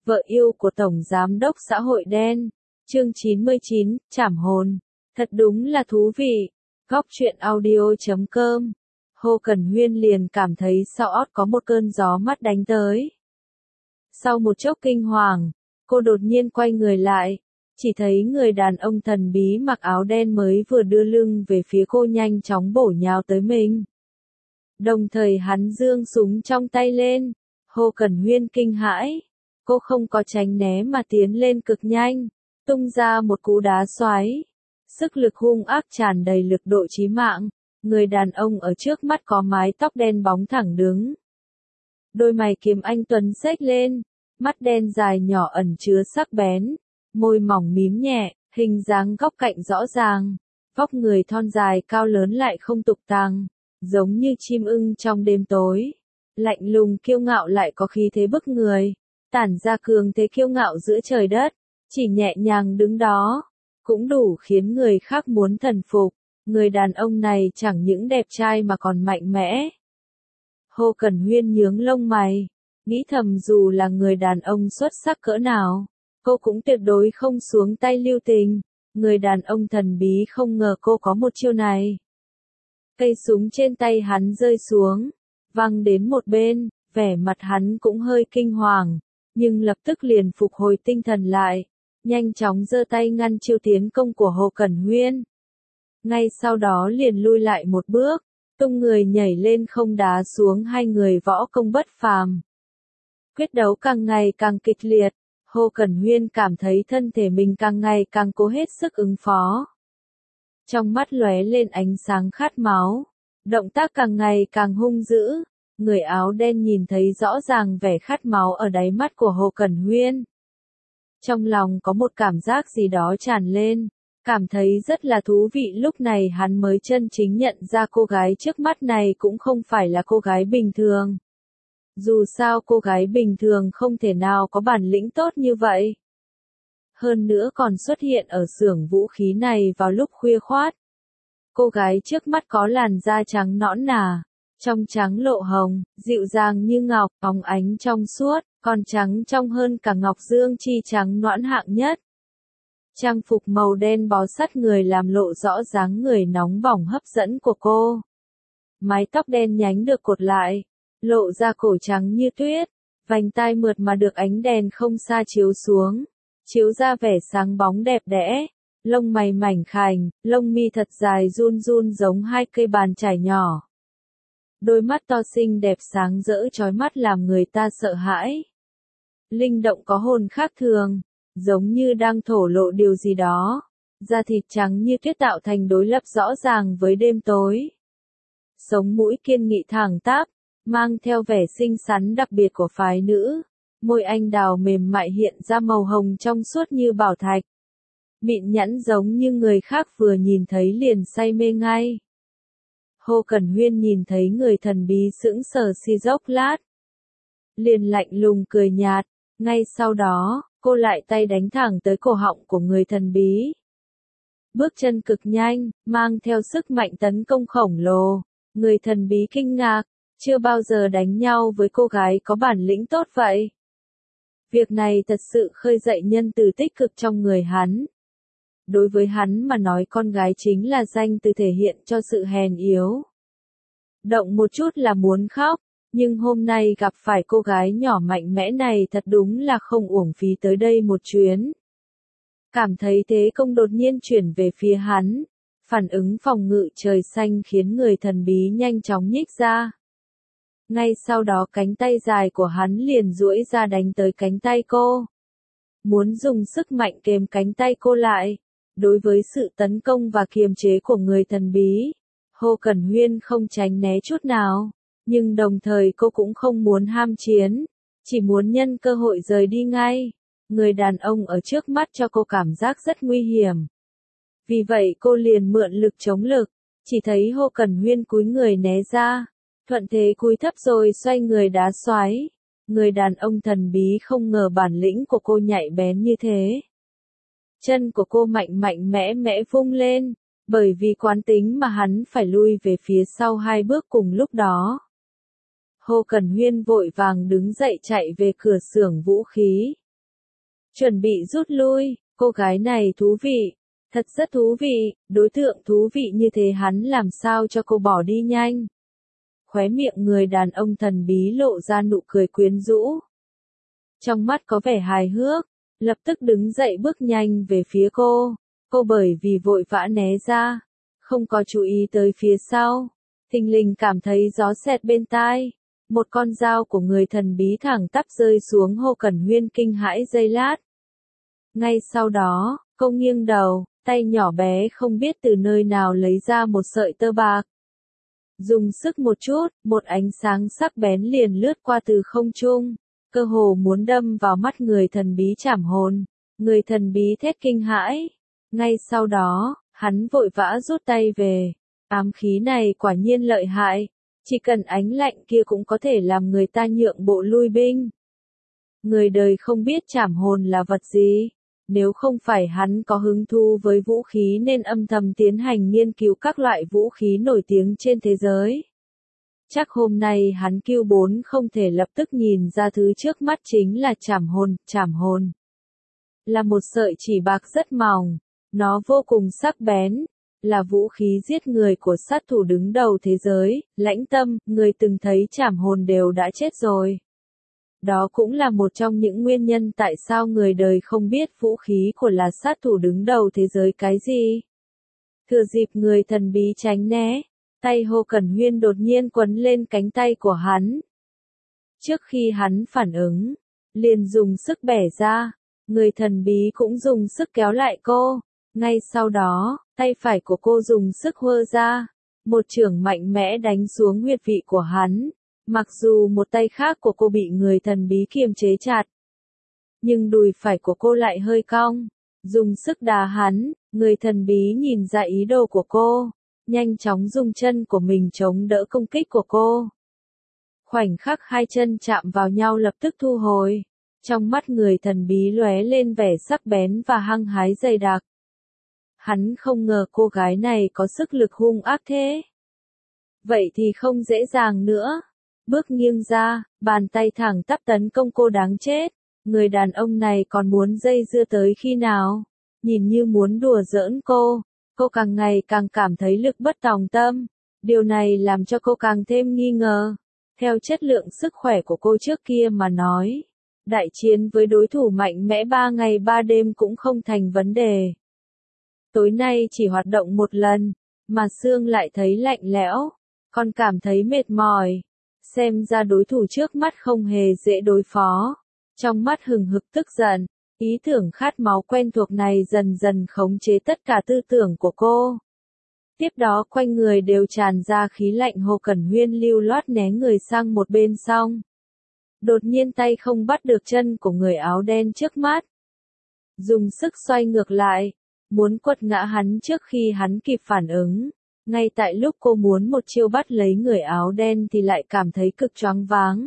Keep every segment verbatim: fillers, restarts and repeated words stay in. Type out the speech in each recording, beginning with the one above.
vợ yêu của Tổng Giám đốc xã hội đen. Chương chín mươi chín, Trảm hồn. Thật đúng là thú vị. Góc truyện audio chấm com. Hồ Cẩn Huyên liền cảm thấy sau ót có một cơn gió mát đánh tới. Sau một chốc kinh hoàng, cô đột nhiên quay người lại, chỉ thấy người đàn ông thần bí mặc áo đen mới vừa đưa lưng về phía cô nhanh chóng bổ nhào tới mình. Đồng thời hắn giương súng trong tay lên. Hồ Cẩn Huyên kinh hãi, cô không có tránh né mà tiến lên cực nhanh, tung ra một cú đá xoáy. Sức lực hung ác tràn đầy lực độ chí mạng, người đàn ông ở trước mắt có mái tóc đen bóng thẳng đứng. Đôi mày kiếm anh tuấn xếch lên, mắt đen dài nhỏ ẩn chứa sắc bén, môi mỏng mím nhẹ, hình dáng góc cạnh rõ ràng, vóc người thon dài cao lớn lại không tục tàng, giống như chim ưng trong đêm tối. Lạnh lùng kiêu ngạo lại có khí thế bức người, tản ra cường thế kiêu ngạo giữa trời đất, chỉ nhẹ nhàng đứng đó, cũng đủ khiến người khác muốn thần phục. Người đàn ông này chẳng những đẹp trai mà còn mạnh mẽ. Hồ Cẩn Huyên nhướng lông mày, nghĩ thầm dù là người đàn ông xuất sắc cỡ nào, cô cũng tuyệt đối không xuống tay lưu tình. Người đàn ông thần bí không ngờ cô có một chiêu này. Cây súng trên tay hắn rơi xuống, văng đến một bên, vẻ mặt hắn cũng hơi kinh hoàng, nhưng lập tức liền phục hồi tinh thần lại, nhanh chóng giơ tay ngăn chiêu tiến công của Hồ Cẩn Huyên. Ngay sau đó liền lui lại một bước, tung người nhảy lên không đá xuống hai người võ công bất phàm. Quyết đấu càng ngày càng kịch liệt, Hồ Cẩn Huyên cảm thấy thân thể mình càng ngày càng cố hết sức ứng phó. Trong mắt lóe lên ánh sáng khát máu, động tác càng ngày càng hung dữ. Người áo đen nhìn thấy rõ ràng vẻ khát máu ở đáy mắt của Hồ Cẩn Huyên. Trong lòng có một cảm giác gì đó tràn lên, cảm thấy rất là thú vị. Lúc này hắn mới chân chính nhận ra cô gái trước mắt này cũng không phải là cô gái bình thường. Dù sao cô gái bình thường không thể nào có bản lĩnh tốt như vậy. Hơn nữa còn xuất hiện ở xưởng vũ khí này vào lúc khuya khoát. Cô gái trước mắt có làn da trắng nõn nà, trong trắng lộ hồng, dịu dàng như ngọc, óng ánh trong suốt, còn trắng trong hơn cả ngọc dương chi trắng nõn hạng nhất. Trang phục màu đen bó sát người làm lộ rõ dáng người nóng bỏng hấp dẫn của cô. Mái tóc đen nhánh được cột lại, lộ ra cổ trắng như tuyết, vành tai mượt mà được ánh đèn không xa chiếu xuống, chiếu ra vẻ sáng bóng đẹp đẽ. Lông mày mảnh khảnh, lông mi thật dài run run giống hai cây bàn chải nhỏ. Đôi mắt to xinh đẹp sáng rỡ chói mắt làm người ta sợ hãi. Linh động có hồn khác thường, giống như đang thổ lộ điều gì đó. Da thịt trắng như tuyết tạo thành đối lập rõ ràng với đêm tối. Sống mũi kiên nghị thẳng tắp, mang theo vẻ xinh xắn đặc biệt của phái nữ. Môi anh đào mềm mại hiện ra màu hồng trong suốt như bảo thạch. Mịn nhẵn giống như người khác vừa nhìn thấy liền say mê ngay. Hồ Cẩn Huyên nhìn thấy người thần bí sững sờ si dốc lát. Liền lạnh lùng cười nhạt, ngay sau đó, cô lại tay đánh thẳng tới cổ họng của người thần bí. Bước chân cực nhanh, mang theo sức mạnh tấn công khổng lồ. Người thần bí kinh ngạc, chưa bao giờ đánh nhau với cô gái có bản lĩnh tốt vậy. Việc này thật sự khơi dậy nhân từ tích cực trong người hắn. Đối với hắn mà nói con gái chính là danh từ thể hiện cho sự hèn yếu. Động một chút là muốn khóc, nhưng hôm nay gặp phải cô gái nhỏ mạnh mẽ này thật đúng là không uổng phí tới đây một chuyến. Cảm thấy thế công đột nhiên chuyển về phía hắn, phản ứng phòng ngự trời xanh khiến người thần bí nhanh chóng nhích ra. Ngay sau đó cánh tay dài của hắn liền duỗi ra đánh tới cánh tay cô. Muốn dùng sức mạnh kềm cánh tay cô lại. Đối với sự tấn công và kiềm chế của người thần bí, Hồ Cẩn Huyên không tránh né chút nào, nhưng đồng thời cô cũng không muốn ham chiến, chỉ muốn nhân cơ hội rời đi ngay. Người đàn ông ở trước mắt cho cô cảm giác rất nguy hiểm. Vì vậy cô liền mượn lực chống lực, chỉ thấy Hồ Cẩn Huyên cúi người né ra, thuận thế cúi thấp rồi xoay người đá xoáy. Người đàn ông thần bí không ngờ bản lĩnh của cô nhạy bén như thế. Chân của cô mạnh mạnh mẽ mẽ vung lên, bởi vì quán tính mà hắn phải lui về phía sau hai bước cùng lúc đó. Hồ Cẩn Huyên vội vàng đứng dậy chạy về cửa xưởng vũ khí. chuẩn bị rút lui, cô gái này thú vị, thật rất thú vị, đối tượng thú vị như thế hắn làm sao cho cô bỏ đi nhanh. Khóe miệng người đàn ông thần bí lộ ra nụ cười quyến rũ. Trong mắt có vẻ hài hước, lập tức đứng dậy bước nhanh về phía cô. Cô bởi vì vội vã né ra, không có chú ý tới phía sau. Thình lình cảm thấy gió xẹt bên tai. Một con dao của người thần bí thẳng tắp rơi xuống. Hồ Cẩn Huyên kinh hãi giây lát. Ngay sau đó, cô nghiêng đầu, tay nhỏ bé không biết từ nơi nào lấy ra một sợi tơ bạc. Dùng sức một chút, một ánh sáng sắc bén liền lướt qua từ không trung, cơ hồ muốn đâm vào mắt người thần bí trảm hồn. Người thần bí thét kinh hãi. Ngay sau đó, hắn vội vã rút tay về. Ám khí này quả nhiên lợi hại, chỉ cần ánh lạnh kia cũng có thể làm người ta nhượng bộ lui binh. Người đời không biết trảm hồn là vật gì. Nếu không phải hắn có hứng thú với vũ khí nên âm thầm tiến hành nghiên cứu các loại vũ khí nổi tiếng trên thế giới. Chắc hôm nay hắn Q bốn không thể lập tức nhìn ra thứ trước mắt chính là trảm hồn. Trảm hồn là một sợi chỉ bạc rất mỏng, nó vô cùng sắc bén, là vũ khí giết người của sát thủ đứng đầu thế giới. Lãnh Tâm, người từng thấy trảm hồn đều đã chết rồi. Đó cũng là một trong những nguyên nhân tại sao người đời không biết vũ khí của là sát thủ đứng đầu thế giới cái gì. Thừa dịp người thần bí tránh né, tay Hồ Cẩn Huyên đột nhiên quấn lên cánh tay của hắn. Trước khi hắn phản ứng, liền dùng sức bẻ ra, người thần bí cũng dùng sức kéo lại cô. Ngay sau đó, tay phải của cô dùng sức huơ ra, một chưởng mạnh mẽ đánh xuống huyệt vị của hắn. Mặc dù một tay khác của cô bị người thần bí kiềm chế chặt, nhưng đùi phải của cô lại hơi cong, dùng sức đá hắn. Người thần bí nhìn ra ý đồ của cô, nhanh chóng dùng chân của mình chống đỡ công kích của cô. Khoảnh khắc hai chân chạm vào nhau lập tức thu hồi, trong mắt người thần bí lóe lên vẻ sắc bén và hăng hái dày đặc. Hắn không ngờ cô gái này có sức lực hung ác thế. Vậy thì không dễ dàng nữa. Bước nghiêng ra, bàn tay thẳng tắp tấn công cô đáng chết. Người đàn ông này còn muốn dây dưa tới khi nào? Nhìn như muốn đùa giỡn cô. Cô càng ngày càng cảm thấy lực bất tòng tâm. Điều này làm cho cô càng thêm nghi ngờ. Theo chất lượng sức khỏe của cô trước kia mà nói, đại chiến với đối thủ mạnh mẽ ba ngày ba đêm cũng không thành vấn đề. Tối nay chỉ hoạt động một lần, mà xương lại thấy lạnh lẽo, còn cảm thấy mệt mỏi. Xem ra đối thủ trước mắt không hề dễ đối phó. Trong mắt hừng hực tức giận, ý tưởng khát máu quen thuộc này dần dần khống chế tất cả tư tưởng của cô. Tiếp đó quanh người đều tràn ra khí lạnh. Hồ Cẩn Huyên lưu loát né người sang một bên xong. Đột nhiên tay không bắt được chân của người áo đen trước mắt. Dùng sức xoay ngược lại, muốn quật ngã hắn trước khi hắn kịp phản ứng. Ngay tại lúc cô muốn một chiêu bắt lấy người áo đen thì lại cảm thấy cực choáng váng.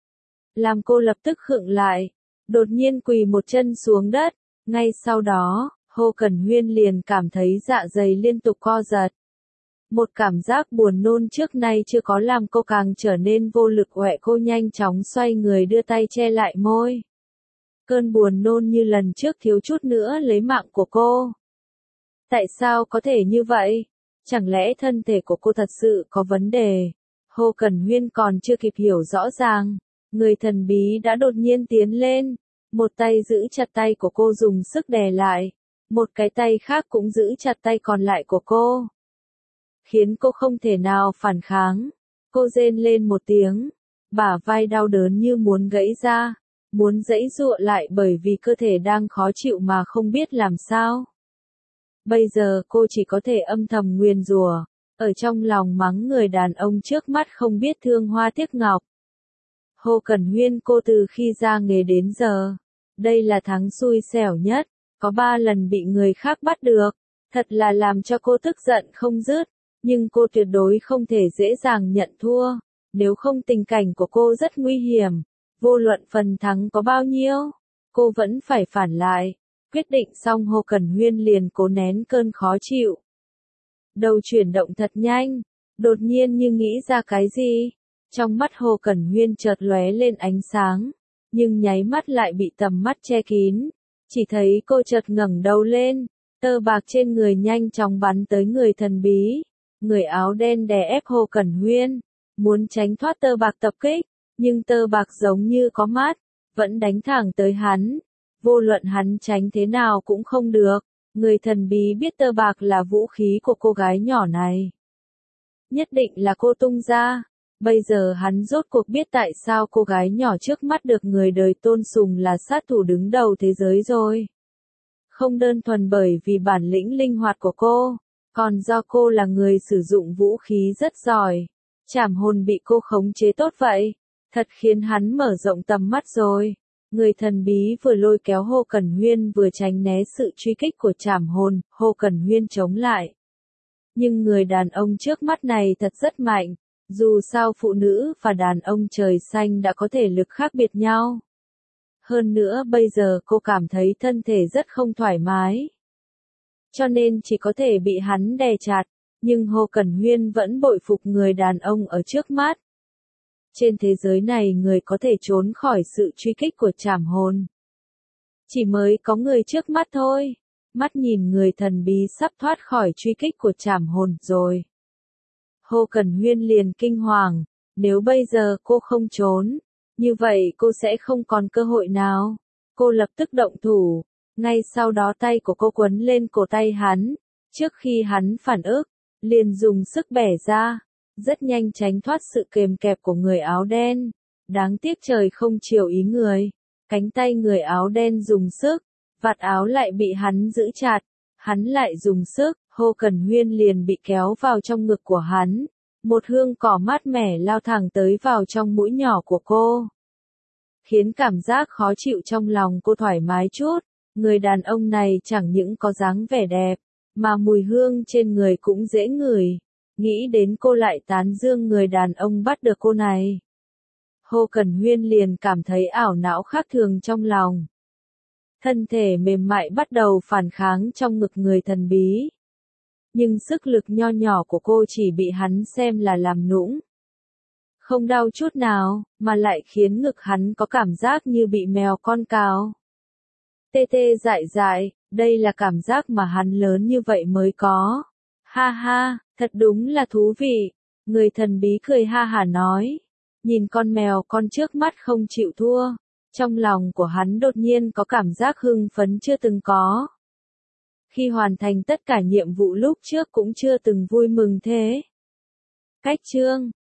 Làm cô lập tức khựng lại, đột nhiên quỳ một chân xuống đất. Ngay sau đó, Hồ Cẩn Huyên liền cảm thấy dạ dày liên tục co giật. Một cảm giác buồn nôn trước nay chưa có làm cô càng trở nên vô lực. Uệ cô nhanh chóng xoay người đưa tay che lại môi. Cơn buồn nôn như lần trước thiếu chút nữa lấy mạng của cô. Tại sao có thể như vậy? Chẳng lẽ thân thể của cô thật sự có vấn đề? Hồ Cẩn Huyên còn chưa kịp hiểu rõ ràng, người thần bí đã đột nhiên tiến lên, một tay giữ chặt tay của cô dùng sức đè lại, một cái tay khác cũng giữ chặt tay còn lại của cô, khiến cô không thể nào phản kháng. Cô rên lên một tiếng, bả vai đau đớn như muốn gãy ra, muốn giãy giụa lại bởi vì cơ thể đang khó chịu mà không biết làm sao. Bây giờ cô chỉ có thể âm thầm nguyền rủa, ở trong lòng mắng người đàn ông trước mắt không biết thương hoa tiếc ngọc. Hồ Cẩn Huyên cô từ khi ra nghề đến giờ, đây là tháng xui xẻo nhất, có ba lần bị người khác bắt được, thật là làm cho cô tức giận không dứt, nhưng cô tuyệt đối không thể dễ dàng nhận thua, nếu không tình cảnh của cô rất nguy hiểm, vô luận phần thắng có bao nhiêu, cô vẫn phải phản lại. Quyết định xong Hồ Cẩn Huyên liền cố nén cơn khó chịu. Đầu chuyển động thật nhanh, đột nhiên như nghĩ ra cái gì. Trong mắt Hồ Cẩn Huyên chợt lóe lên ánh sáng, nhưng nháy mắt lại bị tầm mắt che kín. Chỉ thấy cô chợt ngẩng đầu lên, tơ bạc trên người nhanh chóng bắn tới người thần bí. Người áo đen đè ép Hồ Cẩn Huyên, muốn tránh thoát tơ bạc tập kích, nhưng tơ bạc giống như có mắt, vẫn đánh thẳng tới hắn. Vô luận hắn tránh thế nào cũng không được. Người thần bí biết tơ bạc là vũ khí của cô gái nhỏ này. Nhất định là cô tung ra. Bây giờ hắn rốt cuộc biết tại sao cô gái nhỏ trước mắt được người đời tôn sùng là sát thủ đứng đầu thế giới rồi. Không đơn thuần bởi vì bản lĩnh linh hoạt của cô, còn do cô là người sử dụng vũ khí rất giỏi. Trảm hồn bị cô khống chế tốt vậy, thật khiến hắn mở rộng tầm mắt rồi. Người thần bí vừa lôi kéo Hồ Cẩn Huyên vừa tránh né sự truy kích của trảm hồn, Hồ Cẩn Huyên chống lại. Nhưng người đàn ông trước mắt này thật rất mạnh, dù sao phụ nữ và đàn ông trời xanh đã có thể lực khác biệt nhau. Hơn nữa bây giờ cô cảm thấy thân thể rất không thoải mái. Cho nên chỉ có thể bị hắn đè chặt, nhưng Hồ Cẩn Huyên vẫn bội phục người đàn ông ở trước mắt. Trên thế giới này người có thể trốn khỏi sự truy kích của trảm hồn. Chỉ mới có người trước mắt thôi. Mắt nhìn người thần bí sắp thoát khỏi truy kích của trảm hồn rồi. Hồ Cẩn Huyên liền kinh hoàng, nếu bây giờ cô không trốn, như vậy cô sẽ không còn cơ hội nào. Cô lập tức động thủ, ngay sau đó tay của cô quấn lên cổ tay hắn, trước khi hắn phản ứng, liền dùng sức bẻ ra, rất nhanh tránh thoát sự kềm kẹp của người áo đen. Đáng tiếc trời không chiều ý người, cánh tay người áo đen dùng sức, vạt áo lại bị hắn giữ chặt, hắn lại dùng sức, Hồ Cẩn Huyên liền bị kéo vào trong ngực của hắn. Một hương cỏ mát mẻ lao thẳng tới vào trong mũi nhỏ của cô, khiến cảm giác khó chịu trong lòng cô thoải mái chút. Người đàn ông này chẳng những có dáng vẻ đẹp, mà mùi hương trên người cũng dễ ngửi. Nghĩ đến cô lại tán dương người đàn ông bắt được cô này. Hồ Cẩn Huyên liền cảm thấy ảo não khác thường trong lòng. Thân thể mềm mại bắt đầu phản kháng trong ngực người thần bí. Nhưng sức lực nho nhỏ của cô chỉ bị hắn xem là làm nũng. Không đau chút nào, mà lại khiến ngực hắn có cảm giác như bị mèo con cào. Tê tê dại dại, đây là cảm giác mà hắn lớn như vậy mới có. Ha ha, thật đúng là thú vị. Người thần bí cười ha hả nói. Nhìn con mèo con trước mắt không chịu thua. Trong lòng của hắn đột nhiên có cảm giác hưng phấn chưa từng có. Khi hoàn thành tất cả nhiệm vụ lúc trước cũng chưa từng vui mừng thế. Cách chương